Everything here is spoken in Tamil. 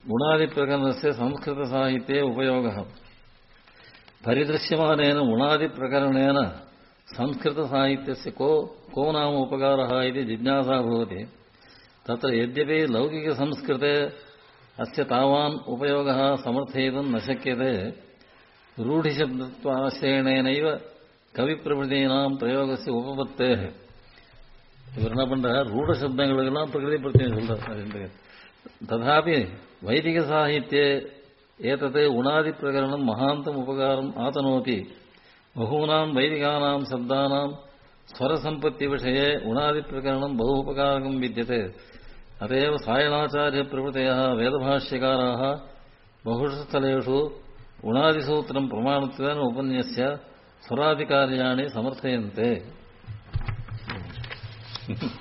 गुणादिप्रकरणस्य संस्कृतसाहित्ये उपयोगः परिदृश्यमानेन गुणादिप्रकरणेन संस्कृतसाहित्यस्य को नाम उपकारः इति जिज्ञासा भवति। तत्र यद्यपि लौकिकसंस्कृते अस्य तावान् उपयोगः समर्थयितुं न शक्यते, रूढिशब्दत्वाश्रयणेनैव कविप्रभृतीनां प्रयोगस्य उपपत्तेः இவர் என்ன பண்றார், ரூಢ சப்தங்களுக்கெல்லாம் பிரகிருதி பிரத்யம் சொல்றார். ததாபி வைதிக சாகித்யே ஏதத் உணாதி பிரகரணம் மகாந்தம் உபகாரம் ஆதனோதி. பகூனாம் வைதிகானாம் சப்தானாம் ஸ்வரசம்பத்தி விஷயே உணாதி பிரகரணம் பகு உபகாரகம் வித்யதே. अतएव सायणाचार्य प्रभृतयः वेदभाष्यकाराः बहुषु स्थलेषु गुणादिसूत्रं प्रमाणत्वेन उपन्यस्य स्वरादिकार्याणि समर्थयन्ते.